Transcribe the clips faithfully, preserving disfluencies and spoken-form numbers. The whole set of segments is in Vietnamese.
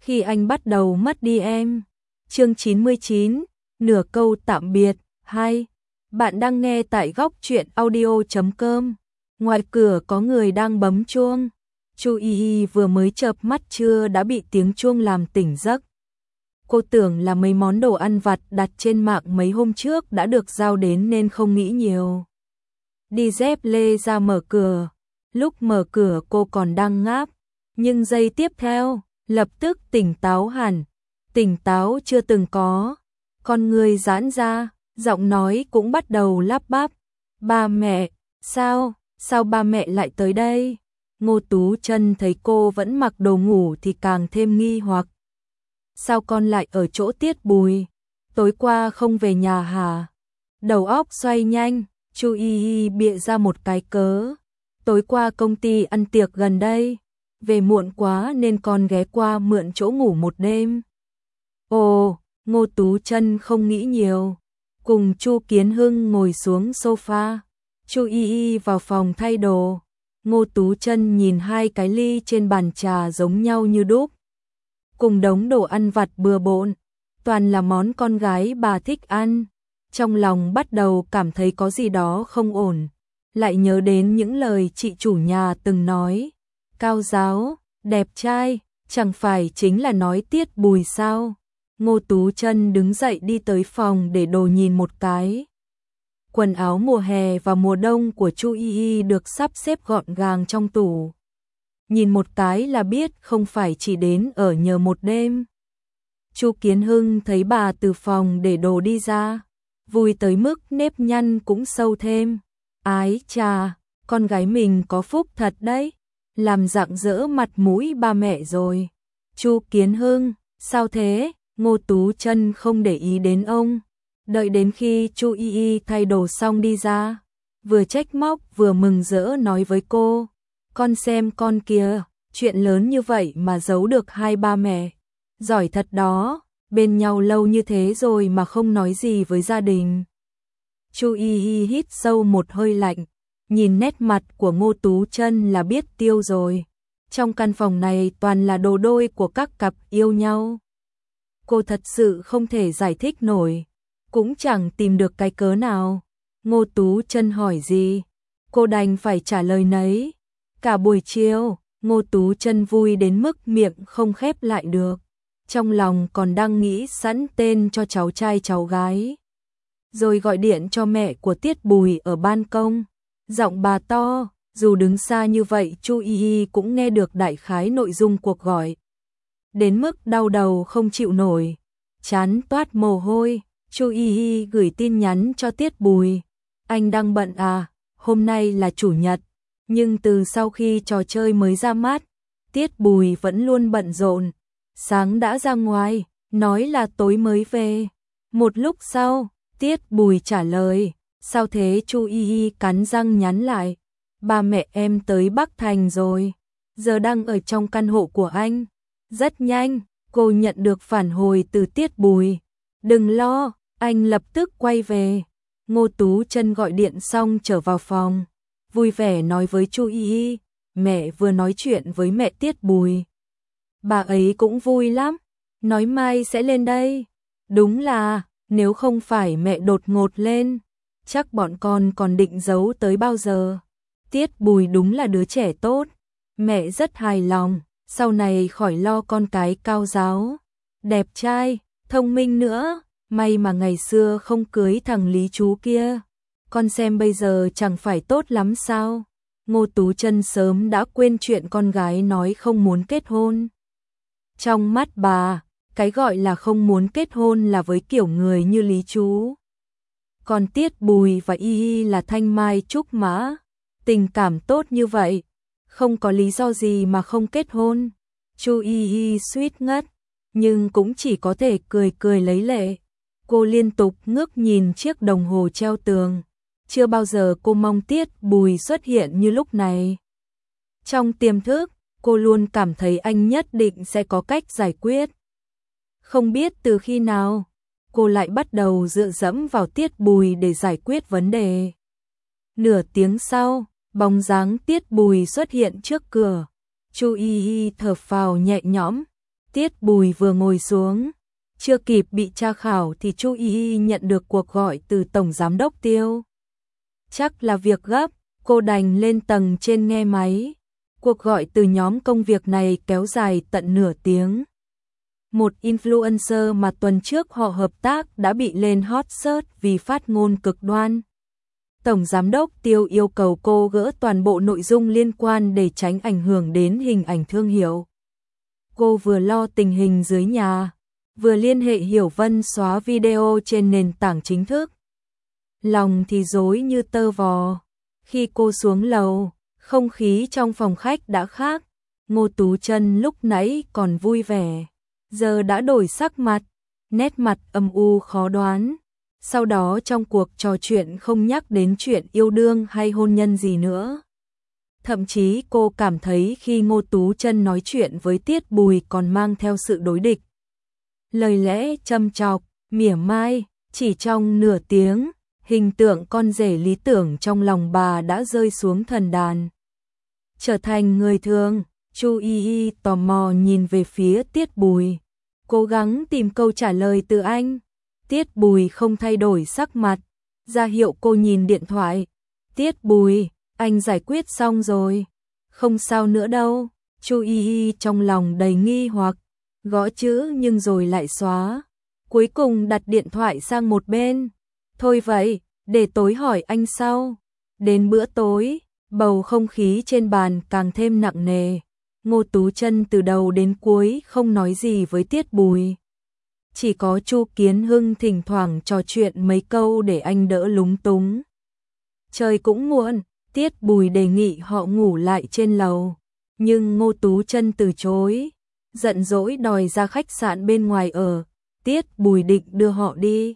khi anh bắt đầu mất đi em. Chương chín mươi chín, nửa câu tạm biệt. Hai. Bạn đang nghe tại góc truyện audio chấm com. Ngoài cửa có người đang bấm chuông. Chu Y Y vừa mới chợp mắt chưa đã bị tiếng chuông làm tỉnh giấc. Cô tưởng là mấy món đồ ăn vặt đặt trên mạng mấy hôm trước đã được giao đến nên không nghĩ nhiều. Đi dép lê ra mở cửa. Lúc mở cửa cô còn đang ngáp, nhưng giây tiếp theo, lập tức tỉnh táo hẳn. Tỉnh táo chưa từng có. Con người giãn ra, giọng nói cũng bắt đầu lắp bắp. Ba mẹ, sao, sao ba mẹ lại tới đây? Ngô Tú Chân thấy cô vẫn mặc đồ ngủ thì càng thêm nghi hoặc. Sao con lại ở chỗ Tiết Bùi? Tối qua không về nhà hả? Đầu óc xoay nhanh, Chu Y Y bịa ra một cái cớ. Tối qua công ty ăn tiệc gần đây, về muộn quá nên con ghé qua mượn chỗ ngủ một đêm. Ồ, Ngô Tú Chân không nghĩ nhiều, cùng Chu Kiến Hưng ngồi xuống sofa. Chu Y Y vào phòng thay đồ. Ngô Tú Chân nhìn hai cái ly trên bàn trà giống nhau như đúc, cùng đống đồ ăn vặt bừa bộn, toàn là món con gái bà thích ăn. Trong lòng bắt đầu cảm thấy có gì đó không ổn, lại nhớ đến những lời chị chủ nhà từng nói. Cao giáo, đẹp trai, chẳng phải chính là nói Tiết Bùi sao? Ngô Tú Chân đứng dậy đi tới phòng để đồ nhìn một cái. Quần áo mùa hè và mùa đông của Chu Y Y được sắp xếp gọn gàng trong tủ. Nhìn một cái là biết không phải chỉ đến ở nhờ một đêm. Chu Kiến Hưng thấy bà từ phòng để đồ đi ra, vui tới mức nếp nhăn cũng sâu thêm. Ái chà, con gái mình có phúc thật đấy, làm rạng rỡ mặt mũi ba mẹ rồi. Chu Kiến Hưng, sao thế? Ngô Tú Chân không để ý đến ông, đợi đến khi Chu Y Y thay đồ xong đi ra, vừa trách móc vừa mừng rỡ nói với cô. Con xem con kìa, chuyện lớn như vậy mà giấu được hai ba mẹ. Giỏi thật đó, bên nhau lâu như thế rồi mà không nói gì với gia đình. Chu Y Y hít sâu một hơi lạnh, nhìn nét mặt của Ngô Tú Chân là biết tiêu rồi. Trong căn phòng này toàn là đồ đôi của các cặp yêu nhau. Cô thật sự không thể giải thích nổi, cũng chẳng tìm được cái cớ nào. Ngô Tú Chân hỏi gì, cô đành phải trả lời nấy. Cả buổi chiều, Ngô Tú Chân vui đến mức miệng không khép lại được. Trong lòng còn đang nghĩ sẵn tên cho cháu trai cháu gái. Rồi gọi điện cho mẹ của Tiết Bùi ở ban công. Giọng bà to, dù đứng xa như vậy Chu Y Y cũng nghe được đại khái nội dung cuộc gọi. Đến mức đau đầu không chịu nổi, chán toát mồ hôi, Chu Y Y gửi tin nhắn cho Tiết Bùi. Anh đang bận à, hôm nay là chủ nhật. Nhưng từ sau khi trò chơi mới ra mắt, Tiết Bùi vẫn luôn bận rộn. Sáng đã ra ngoài, nói là tối mới về. Một lúc sau, Tiết Bùi trả lời, sao thế? Chu Y Y cắn răng nhắn lại, ba mẹ em tới Bắc Thành rồi, giờ đang ở trong căn hộ của anh. Rất nhanh, cô nhận được phản hồi từ Tiết Bùi. Đừng lo, anh lập tức quay về. Ngô Tú Chân gọi điện xong trở vào phòng, vui vẻ nói với Chu Y Y, mẹ vừa nói chuyện với mẹ Tiết Bùi. Bà ấy cũng vui lắm, nói mai sẽ lên đây. Đúng là, nếu không phải mẹ đột ngột lên, chắc bọn con còn định giấu tới bao giờ. Tiết Bùi đúng là đứa trẻ tốt, mẹ rất hài lòng, sau này khỏi lo con cái cao giáo, đẹp trai, thông minh nữa. May mà ngày xưa không cưới thằng Lý chú kia, con xem bây giờ chẳng phải tốt lắm sao? Ngô Tú Chân sớm đã quên chuyện con gái nói không muốn kết hôn. Trong mắt bà, cái gọi là không muốn kết hôn là với kiểu người như Lý chú. Còn Tiết Bùi và Y Y là thanh mai trúc mã, tình cảm tốt như vậy, không có lý do gì mà không kết hôn. Chu Y Y suýt ngất, nhưng cũng chỉ có thể cười cười lấy lệ. Cô liên tục ngước nhìn chiếc đồng hồ treo tường. Chưa bao giờ cô mong Tiết Bùi xuất hiện như lúc này. Trong tiềm thức, cô luôn cảm thấy anh nhất định sẽ có cách giải quyết. Không biết từ khi nào, cô lại bắt đầu dựa dẫm vào Tiết Bùi để giải quyết vấn đề. Nửa tiếng sau, bóng dáng Tiết Bùi xuất hiện trước cửa. Chu Y Y thở phào nhẹ nhõm. Tiết Bùi vừa ngồi xuống, chưa kịp bị tra khảo thì Chu Y Y nhận được cuộc gọi từ Tổng Giám đốc Tiêu. Chắc là việc gấp, cô đành lên tầng trên nghe máy. Cuộc gọi từ nhóm công việc này kéo dài tận nửa tiếng. Một influencer mà tuần trước họ hợp tác đã bị lên hot search vì phát ngôn cực đoan. Tổng Giám đốc Tiêu yêu cầu cô gỡ toàn bộ nội dung liên quan để tránh ảnh hưởng đến hình ảnh thương hiệu. Cô vừa lo tình hình dưới nhà, vừa liên hệ Hiểu Vân xóa video trên nền tảng chính thức. Lòng thì rối như tơ vò. Khi cô xuống lầu, không khí trong phòng khách đã khác. Ngô Tú Chân lúc nãy còn vui vẻ, giờ đã đổi sắc mặt, nét mặt âm u khó đoán. Sau đó trong cuộc trò chuyện không nhắc đến chuyện yêu đương hay hôn nhân gì nữa. Thậm chí cô cảm thấy khi Ngô Tú Chân nói chuyện với Tiết Bùi còn mang theo sự đối địch. Lời lẽ châm chọc, mỉa mai, chỉ trong nửa tiếng, hình tượng con rể lý tưởng trong lòng bà đã rơi xuống thần đàn. Trở thành người thường, Chu Y Y tò mò nhìn về phía Tiết Bùi, cố gắng tìm câu trả lời từ anh. Tiết Bùi không thay đổi sắc mặt, ra hiệu cô nhìn điện thoại. Tiết Bùi, anh giải quyết xong rồi. Không sao nữa đâu. Chu Y Y trong lòng đầy nghi hoặc, gõ chữ nhưng rồi lại xóa. Cuối cùng đặt điện thoại sang một bên. Thôi vậy, để tối hỏi anh sau. Đến bữa tối, bầu không khí trên bàn càng thêm nặng nề. Ngô Tú Chân từ đầu đến cuối không nói gì với Tiết Bùi. Chỉ có Chu Kiến Hưng thỉnh thoảng trò chuyện mấy câu để anh đỡ lúng túng. Trời cũng muộn, Tiết Bùi đề nghị họ ngủ lại trên lầu, nhưng Ngô Tú Chân từ chối, giận dỗi đòi ra khách sạn bên ngoài ở. Tiết Bùi định đưa họ đi,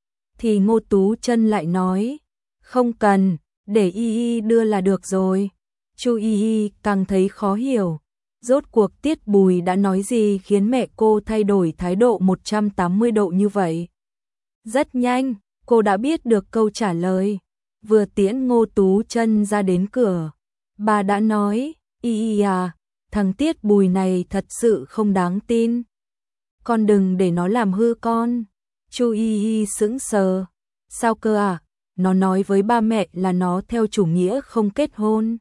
thì Ngô Tú Chân lại nói, không cần, để Y Y đưa là được rồi. Chu Y Y càng thấy khó hiểu, rốt cuộc Tiết Bùi đã nói gì khiến mẹ cô thay đổi thái độ một trăm tám mươi độ như vậy. Rất nhanh, cô đã biết được câu trả lời. Vừa tiễn Ngô Tú Chân ra đến cửa, bà đã nói, Y Y à, thằng Tiết Bùi này thật sự không đáng tin. Con đừng để nó làm hư con. Chu Y Y sững sờ. Sao cơ à? Nó nói với ba mẹ là nó theo chủ nghĩa không kết hôn.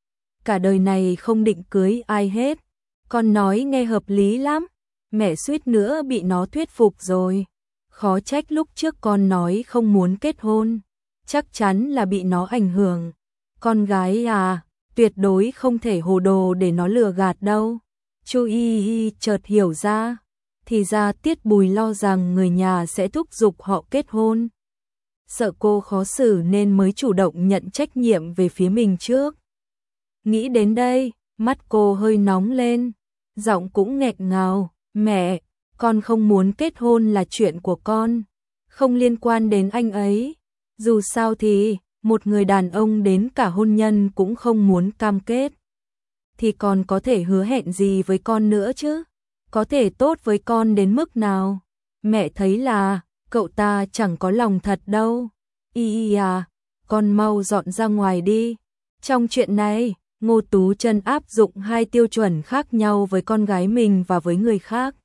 Cả đời này không định cưới ai hết. Con nói nghe hợp lý lắm. Mẹ suýt nữa bị nó thuyết phục rồi. Khó trách lúc trước con nói không muốn kết hôn. Chắc chắn là bị nó ảnh hưởng. Con gái à, tuyệt đối không thể hồ đồ để nó lừa gạt đâu. Chu Y Y chợt hiểu ra. Thì ra Tiết Bùi lo rằng người nhà sẽ thúc giục họ kết hôn. Sợ cô khó xử nên mới chủ động nhận trách nhiệm về phía mình trước. Nghĩ đến đây, mắt cô hơi nóng lên, giọng cũng nghẹn ngào, mẹ, con không muốn kết hôn là chuyện của con, không liên quan đến anh ấy. Dù sao thì, một người đàn ông đến cả hôn nhân cũng không muốn cam kết. Thì còn có thể hứa hẹn gì với con nữa chứ? Có thể tốt với con đến mức nào? Mẹ thấy là, cậu ta chẳng có lòng thật đâu. Y Y à, con mau dọn ra ngoài đi. Trong chuyện này, Ngô Tú Chân áp dụng hai tiêu chuẩn khác nhau với con gái mình và với người khác.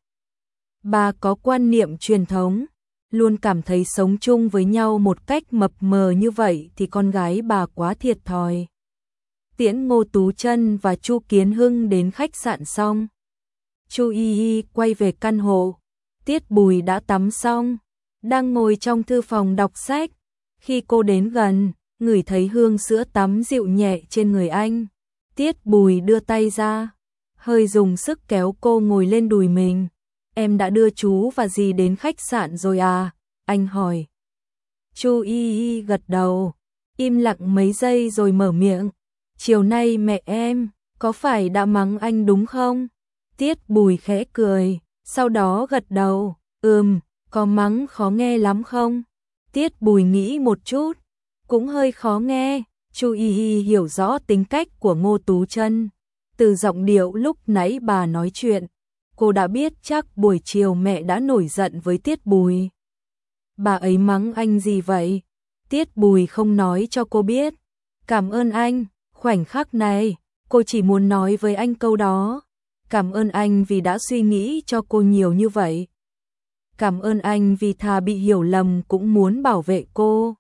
Bà có quan niệm truyền thống, luôn cảm thấy sống chung với nhau một cách mập mờ như vậy thì con gái bà quá thiệt thòi. Tiễn Ngô Tú Chân và Chu Kiến Hưng đến khách sạn xong, Chu Y Y quay về căn hộ. Tiết Bùi đã tắm xong, đang ngồi trong thư phòng đọc sách. Khi cô đến gần, ngửi thấy hương sữa tắm dịu nhẹ trên người anh. Tiết Bùi đưa tay ra, hơi dùng sức kéo cô ngồi lên đùi mình. Em đã đưa chú và dì đến khách sạn rồi à? Anh hỏi. Chu Y Y gật đầu, im lặng mấy giây rồi mở miệng. Chiều nay mẹ em, có phải đã mắng anh đúng không? Tiết Bùi khẽ cười, sau đó gật đầu. Ừm, có mắng khó nghe lắm không? Tiết Bùi nghĩ một chút, cũng hơi khó nghe. Chu Y Y hiểu rõ tính cách của Ngô Tú Chân. Từ giọng điệu lúc nãy bà nói chuyện, cô đã biết chắc buổi chiều mẹ đã nổi giận với Tiết Bùi. Bà ấy mắng anh gì vậy? Tiết Bùi không nói cho cô biết. Cảm ơn anh, khoảnh khắc này, cô chỉ muốn nói với anh câu đó. Cảm ơn anh vì đã suy nghĩ cho cô nhiều như vậy. Cảm ơn anh vì thà bị hiểu lầm cũng muốn bảo vệ cô.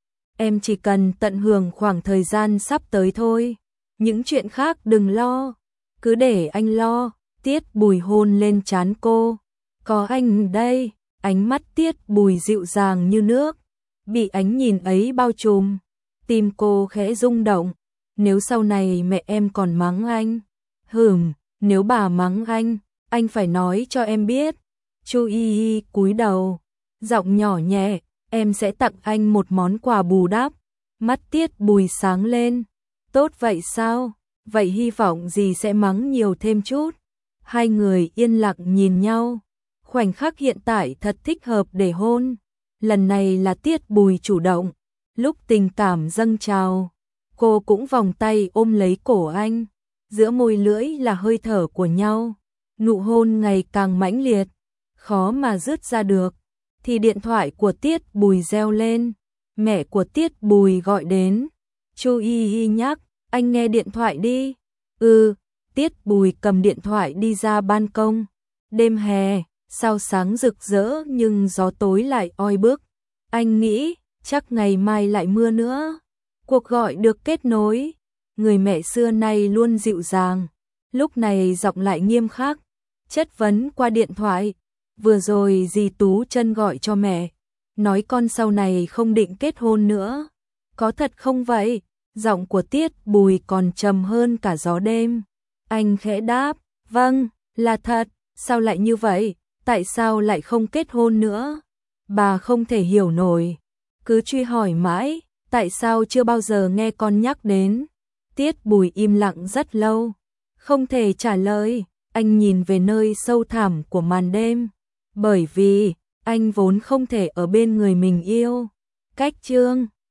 Em chỉ cần tận hưởng khoảng thời gian sắp tới thôi. Những chuyện khác đừng lo. Cứ để anh lo. Tiết Bùi hôn lên trán cô. Có anh đây. Ánh mắt Tiết Bùi dịu dàng như nước. Bị ánh nhìn ấy bao trùm. Tim cô khẽ rung động. Nếu sau này mẹ em còn mắng anh. Hửm, nếu bà mắng anh, anh phải nói cho em biết. Chu Y Y cúi đầu. Giọng nhỏ nhẹ. Em sẽ tặng anh một món quà bù đắp. Mắt Tiết Bùi sáng lên. Tốt vậy sao? Vậy hy vọng gì sẽ mắng nhiều thêm chút. Hai người yên lặng nhìn nhau. Khoảnh khắc hiện tại thật thích hợp để hôn. Lần này là Tiết Bùi chủ động. Lúc tình cảm dâng trào, cô cũng vòng tay ôm lấy cổ anh. Giữa môi lưỡi là hơi thở của nhau. Nụ hôn ngày càng mãnh liệt. Khó mà dứt ra được. Thì điện thoại của Tiết Bùi reo lên. Mẹ của Tiết Bùi gọi đến. Chu Y Y nhắc, anh nghe điện thoại đi. Ừ, Tiết Bùi cầm điện thoại đi ra ban công. Đêm hè, sao sáng rực rỡ nhưng gió tối lại oi bức. Anh nghĩ, chắc ngày mai lại mưa nữa. Cuộc gọi được kết nối. Người mẹ xưa nay luôn dịu dàng. Lúc này giọng lại nghiêm khắc. Chất vấn qua điện thoại. Vừa rồi dì Tú Chân gọi cho mẹ. Nói con sau này không định kết hôn nữa. Có thật không vậy? Giọng của Tiết Bùi còn trầm hơn cả gió đêm. Anh khẽ đáp. Vâng, là thật. Sao lại như vậy? Tại sao lại không kết hôn nữa? Bà không thể hiểu nổi. Cứ truy hỏi mãi. Tại sao chưa bao giờ nghe con nhắc đến? Tiết Bùi im lặng rất lâu. Không thể trả lời. Anh nhìn về nơi sâu thẳm của màn đêm. Bởi vì anh vốn không thể ở bên người mình yêu. Cách chương